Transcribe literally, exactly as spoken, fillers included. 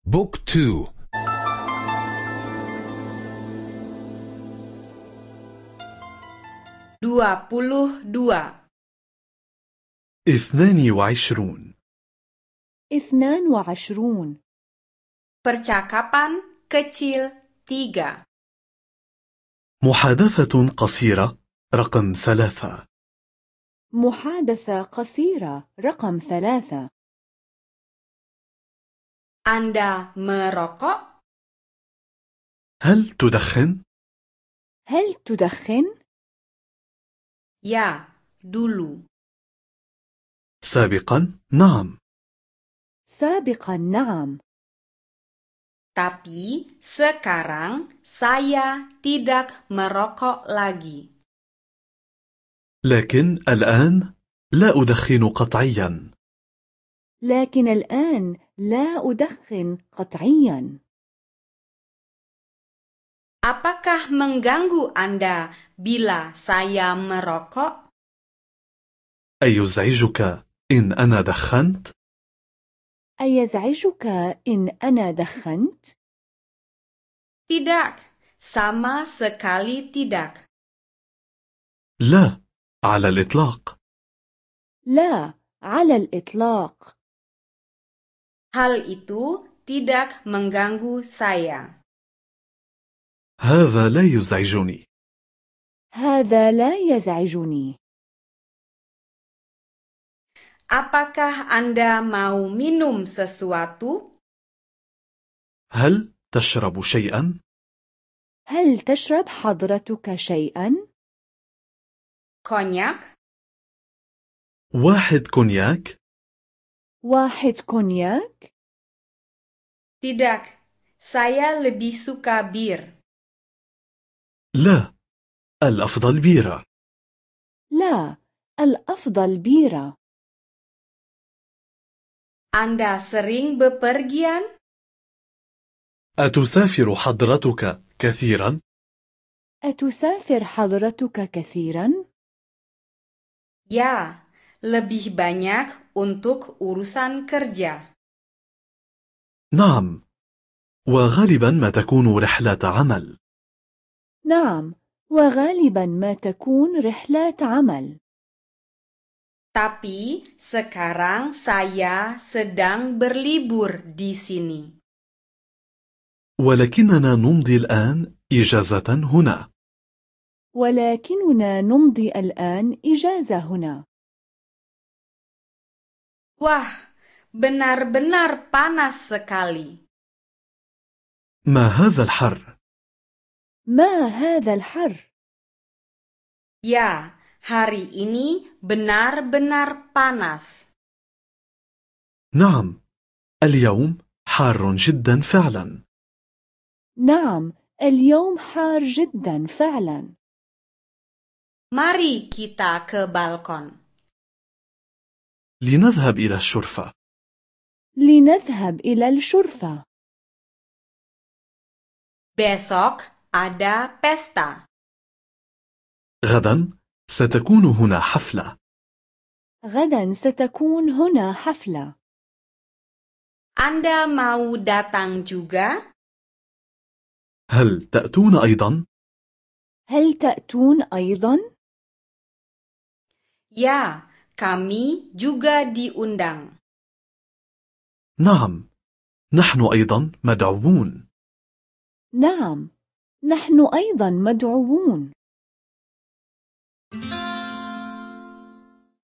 بوك تو. dua puluh dua. اثنان وعشرون. اثنان وعشرون. Percakapan kecil tiga. محادثة قصيرة رقم ثلاثة. محادثة قصيرة رقم ثلاثة. Anda merokok? هل تدخن؟ هل تدخن؟ Ya, dulu. سابقا نعم. سابقا نعم. Tapi sekarang saya tidak merokok lagi. لكن الآن لا أدخن قطعيا. لكن الآن لا أدخن قطعيا. Apakah mengganggu Anda bila saya merokok? أيزعجك إن أنا دخنت؟ أيزعجك إن أنا دخنت؟ Tidak, sama sekali tidak. لا، على الإطلاق. لا، على الإطلاق. Hal itu tidak mengganggu saya. هذا لا يزعجني. هذا لا يزعجني. Apakah Anda mau minum sesuatu? هل تشرب شيئا؟ هل تشرب حضرتك شيئا؟ Konyak? واحد كونياك؟ واحد كونياك؟ Tidak, saya lebih suka bir. لا، الأفضل بيرة. لا، الأفضل بيرة. Anda sering bepergian? أتسافر حضرتك كثيرا؟ أتسافر حضرتك كثيرا؟ Ya, lebih banyak untuk urusan kerja. نعم، وغالبا ما تكون رحلة عمل. نعم، وغالبا ما تكون رحلات عمل. Tapi sekarang saya sedang berlibur di sini. ولكننا نمضي الآن إجازة هنا. ولكننا نمضي الآن إجازة هنا. Wah, benar-benar panas sekali. ما هذا الحر؟ ما هذا الحر؟ Ya, hari ini benar-benar panas. نعم، اليوم حار جدا فعلا. نعم، اليوم حار جدا فعلا. Mari kita ke balkon. لنذهب إلى الشرفة. لنذهب إلى الشرفة. Besok ada pesta. غدا ستكون هنا حفلة. غدا ستكون هنا حفلة. Anda mau datang juga? هل تأتون أيضا؟ هل تأتون أيضا؟ Ya, kami juga diundang. نعم، نحن أيضا مدعوون. نعم، نحن أيضا مدعوون.